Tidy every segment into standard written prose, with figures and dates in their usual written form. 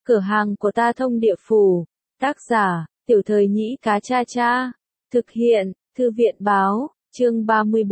Cửa hàng của ta thông địa phủ. Tác giả, Tiểu Thời Nhĩ Cá Cha Cha. Thực hiện, Thư viện báo, chương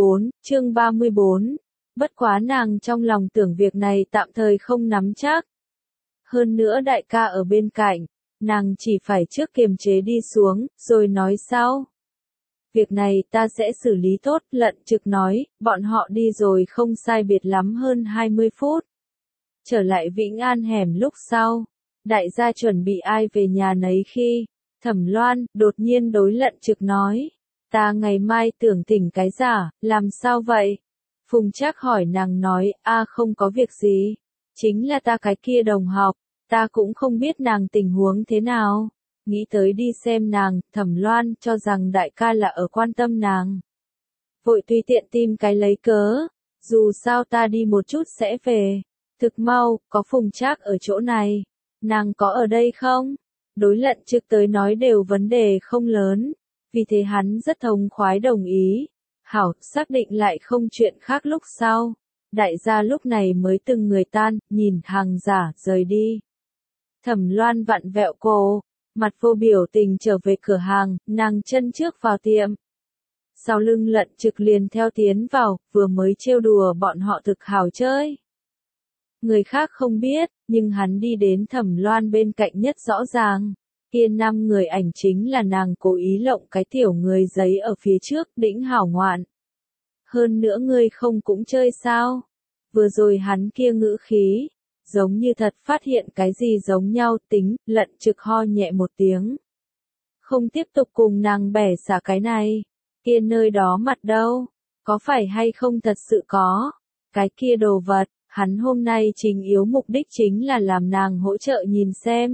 34. Bất quá nàng trong lòng tưởng việc này tạm thời không nắm chắc. Hơn nữa đại ca ở bên cạnh, nàng chỉ phải trước kiềm chế đi xuống, rồi nói sau. Việc này ta sẽ xử lý tốt, Lận Trực nói, bọn họ đi rồi không sai biệt lắm hơn 20 phút. Trở lại Vĩnh An hẻm lúc sau, đại gia chuẩn bị ai về nhà nấy khi, Thẩm Loan đột nhiên đối Lận Trực nói, ta ngày mai tưởng thỉnh cái giả, làm sao vậy? Phùng Trác hỏi nàng nói, không có việc gì, chính là ta cái kia đồng học, ta cũng không biết nàng tình huống thế nào. Nghĩ tới đi xem nàng, Thẩm Loan cho rằng đại ca là ở quan tâm nàng. Vội tùy tiện tìm cái lấy cớ, dù sao ta đi một chút sẽ về. Thực mau, có Phùng Trác ở chỗ này. Nàng có ở đây không? Đối Lận Trực tới nói đều vấn đề không lớn, vì thế hắn rất thông khoái đồng ý. Hảo, xác định lại không chuyện khác lúc sau. Đại gia lúc này mới từng người tan, nhìn hàng giả rời đi. Thẩm Loan vặn vẹo cổ, mặt vô biểu tình trở về cửa hàng, nàng chân trước vào tiệm. Sau lưng Lận Trực liền theo tiến vào, vừa mới trêu đùa bọn họ thực hào chơi. Người khác không biết, nhưng hắn đi đến Thẩm Loan bên cạnh nhất rõ ràng. Kia 5 người ảnh chính là nàng cố ý lộng cái tiểu người giấy ở phía trước, đĩnh hảo ngoạn. Hơn nữa ngươi không cũng chơi sao? Vừa rồi hắn kia ngữ khí, giống như thật phát hiện cái gì giống nhau, tính, Lận Trực ho nhẹ một tiếng. Không tiếp tục cùng nàng bẻ xả cái này, kia nơi đó mặt đâu, có phải hay không thật sự có, cái kia đồ vật, hắn hôm nay chính yếu mục đích chính là làm nàng hỗ trợ nhìn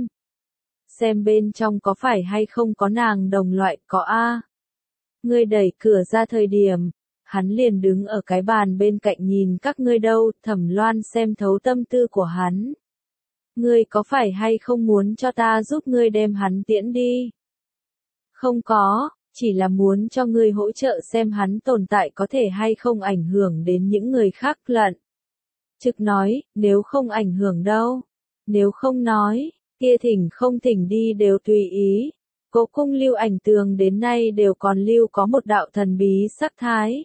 xem bên trong có phải hay không có nàng đồng loại, có Ngươi đẩy cửa ra thời điểm, hắn liền đứng ở cái bàn bên cạnh nhìn các ngươi đâu, Thẩm Loan xem thấu tâm tư của hắn. Ngươi có phải hay không muốn cho ta giúp ngươi đem hắn tiễn đi? Không có, chỉ là muốn cho ngươi hỗ trợ xem hắn tồn tại có thể hay không ảnh hưởng đến những người khác. Lận Trực nói, nếu không ảnh hưởng đâu. Nếu không nói, kia thỉnh không thỉnh đi đều tùy ý. Cố cung lưu ảnh tường đến nay đều còn lưu có một đạo thần bí sắc thái.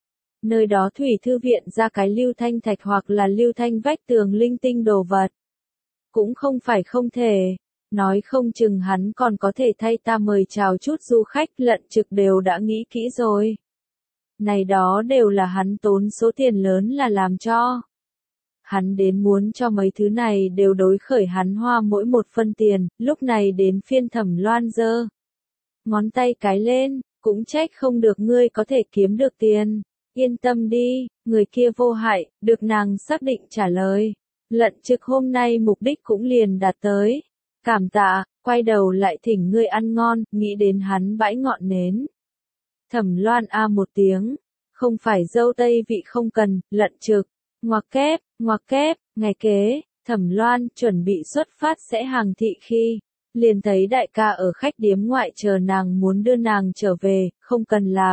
Nơi đó thủy thư viện ra cái lưu thanh thạch hoặc là lưu thanh vách tường linh tinh đồ vật. Cũng không phải không thể, nói không chừng hắn còn có thể thay ta mời chào chút du khách. Lận Trực đều đã nghĩ kỹ rồi. Này đó đều là hắn tốn số tiền lớn là làm cho. Hắn đến muốn cho mấy thứ này đều đối khởi hắn hoa mỗi một phân tiền, lúc này đến phiên Thẩm Loan giơ ngón tay cái lên, cũng trách không được ngươi có thể kiếm được tiền. Yên tâm đi, người kia vô hại, được nàng xác định trả lời. Lận Trực hôm nay mục đích cũng liền đạt tới. Cảm tạ, quay đầu lại thỉnh ngươi ăn ngon, nghĩ đến hắn bãi ngọn nến. Thẩm Loan một tiếng, không phải dâu tây vị không cần. Lận Trực, ngoặc kép, ngày kế, Thẩm Loan chuẩn bị xuất phát sẽ hàng thị khi, liền thấy đại ca ở khách điếm ngoại chờ nàng muốn đưa nàng trở về, không cần lạp.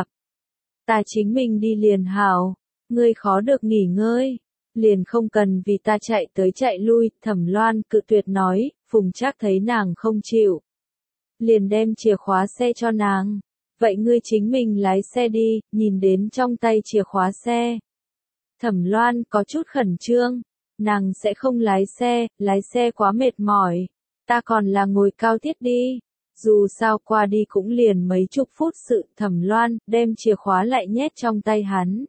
Ta chính mình đi liền hảo, ngươi khó được nghỉ ngơi, liền không cần vì ta chạy tới chạy lui. Thẩm Loan cự tuyệt nói, Phùng Trác thấy nàng không chịu, liền đem chìa khóa xe cho nàng, vậy ngươi chính mình lái xe đi. Nhìn đến trong tay chìa khóa xe, Thẩm Loan có chút khẩn trương, nàng sẽ không lái xe quá mệt mỏi, ta còn là ngồi cao tiết đi. Dù sao qua đi cũng liền mấy chục phút sự. Thẩm Loan đem chìa khóa lại nhét trong tay hắn,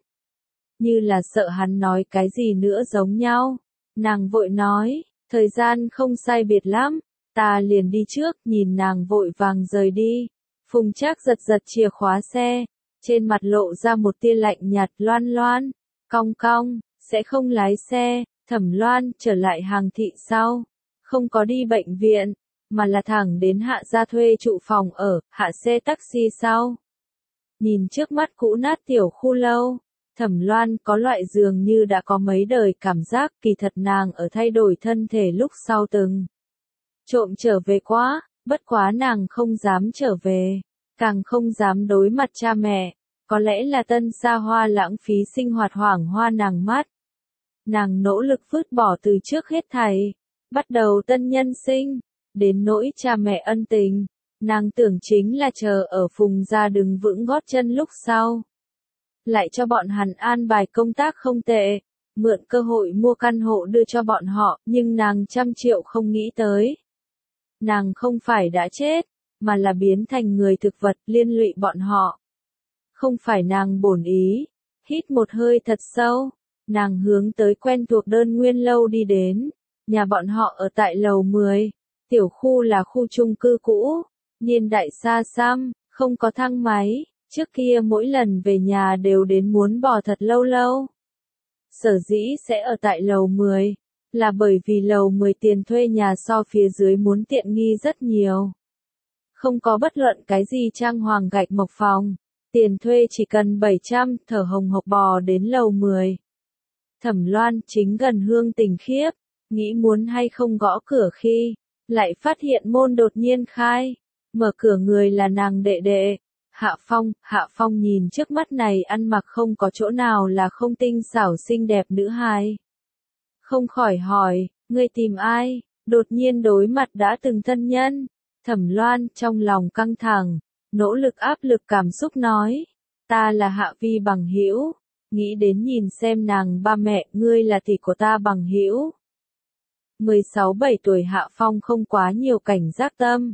như là sợ hắn nói cái gì nữa giống nhau. Nàng vội nói, thời gian không sai biệt lắm, ta liền đi trước. Nhìn nàng vội vàng rời đi, Phùng Trác giật chìa khóa xe, trên mặt lộ ra một tia lạnh nhạt. Loan, cong, sẽ không lái xe. Thẩm Loan trở lại hàng thị sau, không có đi bệnh viện, mà là thẳng đến Hạ gia thuê trụ phòng ở, hạ xe taxi sau. Nhìn trước mắt cũ nát tiểu khu lâu, Thẩm Loan có loại dường như đã có mấy đời cảm giác. Kỳ thật nàng ở thay đổi thân thể lúc sau từng trộm trở về quá, bất quá nàng không dám trở về, càng không dám đối mặt cha mẹ. Có lẽ là tân xa hoa lãng phí sinh hoạt hoảng hoa nàng mắt. Nàng nỗ lực vứt bỏ từ trước hết thảy, bắt đầu tân nhân sinh, đến nỗi cha mẹ ân tình, nàng tưởng chính là chờ ở Phùng gia đứng vững gót chân lúc sau. Lại cho bọn hắn an bài công tác không tệ, mượn cơ hội mua căn hộ đưa cho bọn họ, nhưng nàng 100 triệu không nghĩ tới. Nàng không phải đã chết, mà là biến thành người thực vật liên lụy bọn họ. Không phải nàng bổn ý, hít một hơi thật sâu, nàng hướng tới quen thuộc đơn nguyên lâu đi đến, nhà bọn họ ở tại lầu 10, tiểu khu là khu chung cư cũ, niên đại xa xăm, không có thang máy, trước kia mỗi lần về nhà đều đến muốn bò thật lâu lâu. Sở dĩ sẽ ở tại lầu 10, là bởi vì lầu 10 tiền thuê nhà so phía dưới muốn tiện nghi rất nhiều. Không có bất luận cái gì trang hoàng gạch mộc phòng, tiền thuê chỉ cần 700, thở hồng hộc bò đến lầu 10. Thẩm Loan chính gần hương tình khiếp, nghĩ muốn hay không gõ cửa khi, lại phát hiện môn đột nhiên khai, mở cửa người là nàng đệ đệ. Hạ Phong nhìn trước mắt này ăn mặc không có chỗ nào là không tinh xảo xinh đẹp nữ hài. Không khỏi hỏi, ngươi tìm ai, đột nhiên đối mặt đã từng thân nhân. Thẩm Loan trong lòng căng thẳng, nỗ lực áp lực cảm xúc nói, ta là Hạ Vi bằng hữu, nghĩ đến nhìn xem nàng ba mẹ, ngươi là tỷ của ta bằng hữu. 16-17 tuổi Hạ Phong không quá nhiều cảnh giác tâm.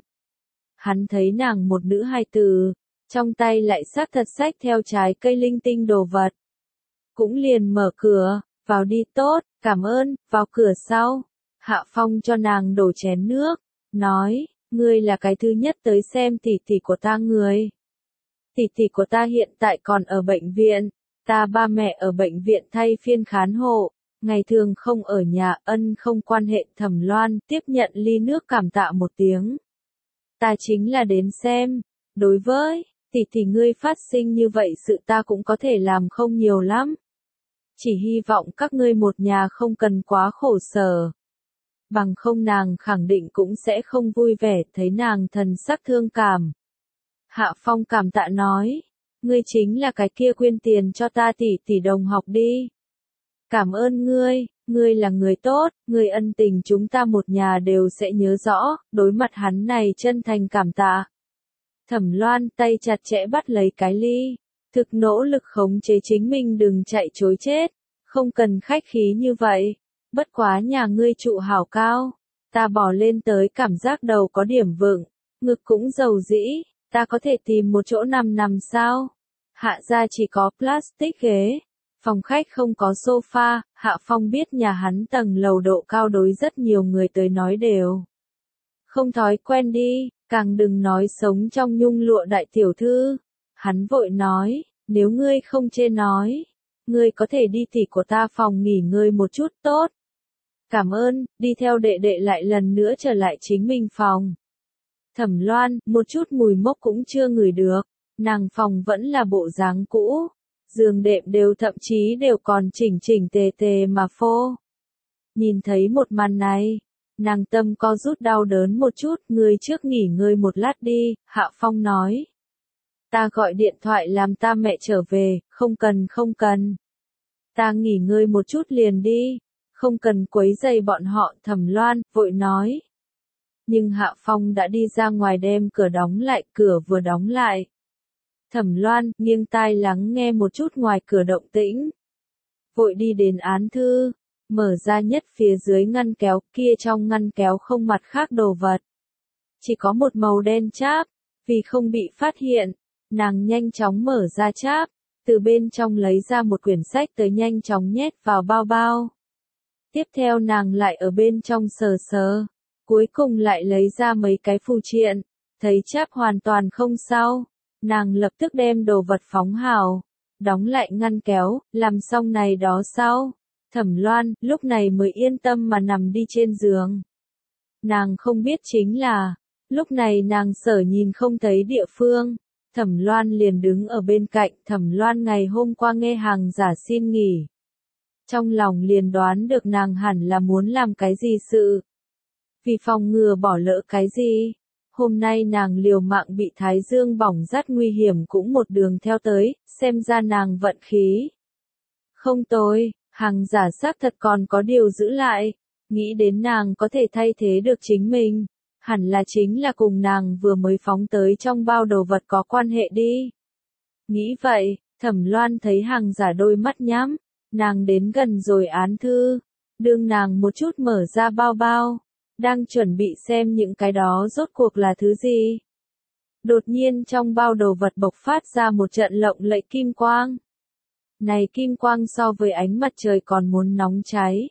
Hắn thấy nàng một nữ hài tử, trong tay lại xác thật xách theo trái cây linh tinh đồ vật. Cũng liền mở cửa, vào đi tốt, cảm ơn, vào cửa sau. Hạ Phong cho nàng đổ chén nước, nói, ngươi là cái thứ nhất tới xem tỷ tỷ của ta người. Tỷ tỷ của ta hiện tại còn ở bệnh viện, ta ba mẹ ở bệnh viện thay phiên khán hộ, ngày thường không ở nhà, ân không quan hệ. Thẩm Loan tiếp nhận ly nước cảm tạ một tiếng. Ta chính là đến xem, đối với tỷ tỷ ngươi phát sinh như vậy sự ta cũng có thể làm không nhiều lắm. Chỉ hy vọng các ngươi một nhà không cần quá khổ sở. Bằng không nàng khẳng định cũng sẽ không vui vẻ thấy nàng thần sắc thương cảm. Hạ Phong cảm tạ nói, ngươi chính là cái kia quyên tiền cho ta tỷ đồng học đi. Cảm ơn ngươi là người tốt, ngươi ân tình chúng ta một nhà đều sẽ nhớ rõ, đối mặt hắn này chân thành cảm tạ. Thẩm Loan tay chặt chẽ bắt lấy cái ly, thực nỗ lực khống chế chính mình đừng chạy chối chết, không cần khách khí như vậy, bất quá nhà ngươi trụ hảo cao, ta bỏ lên tới cảm giác đầu có điểm vững, ngực cũng dầu dĩ, ta có thể tìm một chỗ nằm sao? Hạ gia chỉ có plastic ghế, phòng khách không có sofa, Hạ Phong biết nhà hắn tầng lầu độ cao đối rất nhiều người tới nói đều không thói quen đi. Càng đừng nói sống trong nhung lụa đại tiểu thư. Hắn vội nói, nếu ngươi không chê nói, ngươi có thể đi tỷ của ta phòng nghỉ ngơi một chút tốt. Cảm ơn, đi theo đệ đệ lại lần nữa trở lại chính mình phòng. Thẩm Loan, một chút mùi mốc cũng chưa ngửi được, nàng phòng vẫn là bộ dáng cũ, giường đệm đều thậm chí đều còn chỉnh tề mà phô. Nhìn thấy một màn này, nàng tâm co rút đau đớn một chút, ngươi trước nghỉ ngơi một lát đi, Hạ Phong nói. Ta gọi điện thoại làm ta mẹ trở về, không cần. Ta nghỉ ngơi một chút liền đi, không cần quấy rầy bọn họ. Thẩm Loan vội nói. Nhưng Hạ Phong đã đi ra ngoài đem cửa đóng lại, cửa vừa đóng lại. Thẩm Loan nghiêng tai lắng nghe một chút ngoài cửa động tĩnh. Vội đi đến án thư. Mở ra nhất phía dưới ngăn kéo, kia trong ngăn kéo không mặt khác đồ vật. Chỉ có một màu đen cháp, vì không bị phát hiện, nàng nhanh chóng mở ra cháp, từ bên trong lấy ra một quyển sách tới nhanh chóng nhét vào bao. Tiếp theo nàng lại ở bên trong sờ, cuối cùng lại lấy ra mấy cái phù triện, thấy cháp hoàn toàn không sao, nàng lập tức đem đồ vật phóng hào, đóng lại ngăn kéo, làm xong này đó sau. Thẩm Loan, lúc này mới yên tâm mà nằm đi trên giường. Nàng không biết chính là, lúc này nàng sở nhìn không thấy địa phương, Thẩm Loan liền đứng ở bên cạnh. Thẩm Loan ngày hôm qua nghe hàng giả xin nghỉ. Trong lòng liền đoán được nàng hẳn là muốn làm cái gì sự. Vì phòng ngừa bỏ lỡ cái gì, hôm nay nàng liều mạng bị thái dương bỏng rất nguy hiểm cũng một đường theo tới, xem ra nàng vận khí không tồi. Hàng giả xác thật còn có điều giữ lại, nghĩ đến nàng có thể thay thế được chính mình, hẳn là chính là cùng nàng vừa mới phóng tới trong bao đồ vật có quan hệ đi. Nghĩ vậy, Thẩm Loan thấy Hằng Giả đôi mắt nhắm, nàng đến gần rồi án thư, đương nàng một chút mở ra bao bao, đang chuẩn bị xem những cái đó rốt cuộc là thứ gì. Đột nhiên trong bao đồ vật bộc phát ra một trận lộng lẫy kim quang. Này kim quang so với ánh mặt trời còn muốn nóng cháy.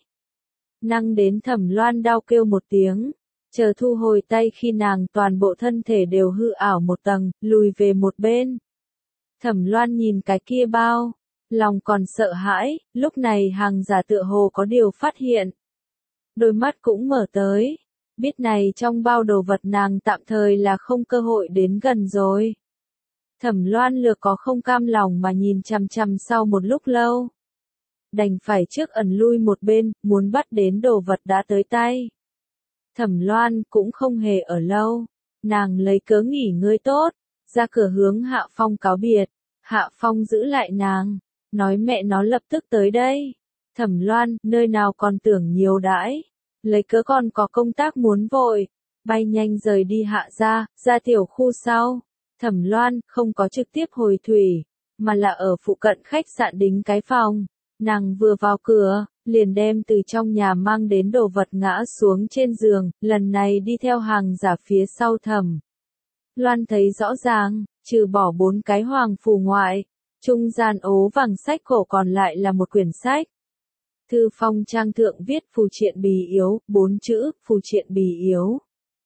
Năng đến Thẩm Loan đau kêu một tiếng, chờ thu hồi tay khi nàng toàn bộ thân thể đều hư ảo một tầng, lùi về một bên. Thẩm Loan nhìn cái kia bao, lòng còn sợ hãi, lúc này Hằng Giả tựa hồ có điều phát hiện. Đôi mắt cũng mở tới, biết này trong bao đồ vật nàng tạm thời là không cơ hội đến gần rồi. Thẩm Loan lược có không cam lòng mà nhìn chằm chằm sau một lúc lâu. Đành phải trước ẩn lui một bên, muốn bắt đến đồ vật đã tới tay. Thẩm Loan cũng không hề ở lâu, nàng lấy cớ nghỉ ngơi tốt, ra cửa hướng Hạ Phong cáo biệt. Hạ Phong giữ lại nàng, nói mẹ nó lập tức tới đây. Thẩm Loan, nơi nào còn tưởng nhiều đãi, lấy cớ còn có công tác muốn vội, bay nhanh rời đi Hạ ra tiểu khu sau. Thẩm Loan không có trực tiếp hồi thủy, mà là ở phụ cận khách sạn đính cái phòng. Nàng vừa vào cửa, liền đem từ trong nhà mang đến đồ vật ngã xuống trên giường, lần này đi theo Hằng Giả phía sau Thẩm Loan thấy rõ ràng, trừ bỏ 4 cái hoàng phù ngoại, trung gian ố vàng sách cổ còn lại là một quyển sách. Thư phong trang thượng viết phù triện bì yếu, 4 chữ, phù triện bì yếu.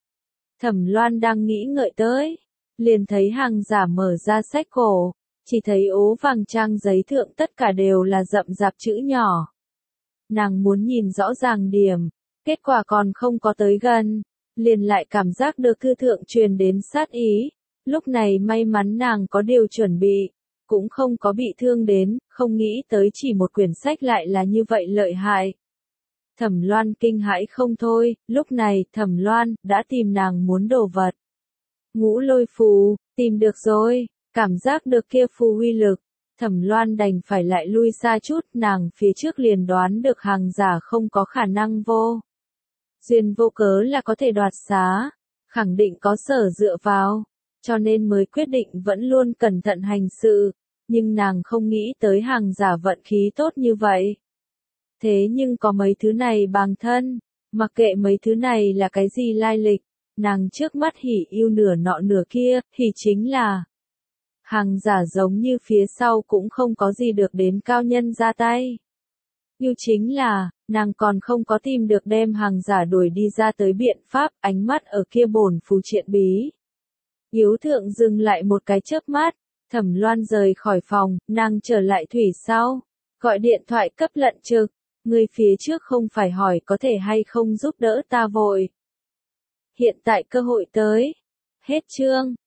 Thẩm Loan đang nghĩ ngợi tới, liền thấy Hằng Giả mở ra sách cổ, chỉ thấy ố vàng trang giấy thượng tất cả đều là rậm rạp chữ nhỏ. Nàng muốn nhìn rõ ràng điểm, kết quả còn không có tới gần, liền lại cảm giác được thư thượng truyền đến sát ý. Lúc này may mắn nàng có điều chuẩn bị, cũng không có bị thương đến, không nghĩ tới chỉ một quyển sách lại là như vậy lợi hại. Thẩm Loan kinh hãi không thôi, lúc này Thẩm Loan đã tìm nàng muốn đồ vật. Ngũ lôi phù, tìm được rồi, cảm giác được kia phù uy lực. Thẩm Loan đành phải lại lui xa chút, nàng phía trước liền đoán được Hằng Giả không có khả năng vô duyên vô cớ là có thể đoạt xá, khẳng định có sở dựa vào, cho nên mới quyết định vẫn luôn cẩn thận hành sự, nhưng nàng không nghĩ tới Hằng Giả vận khí tốt như vậy. Thế nhưng có mấy thứ này bằng thân, mặc kệ mấy thứ này là cái gì lai lịch, nàng trước mắt hỉ yêu nửa nọ nửa kia, thì chính là Hằng Giả giống như phía sau cũng không có gì được đến cao nhân ra tay. Yêu chính là, nàng còn không có tìm được đem Hằng Giả đuổi đi ra tới biện pháp, ánh mắt ở kia bổn phù triện bí yếu thượng dừng lại một cái chớp mắt. Thẩm Loan rời khỏi phòng, nàng trở lại thủy sau, gọi điện thoại cấp Lận Trực, người phía trước không phải hỏi có thể hay không giúp đỡ ta vội. Hiện tại cơ hội tới. Hết chương.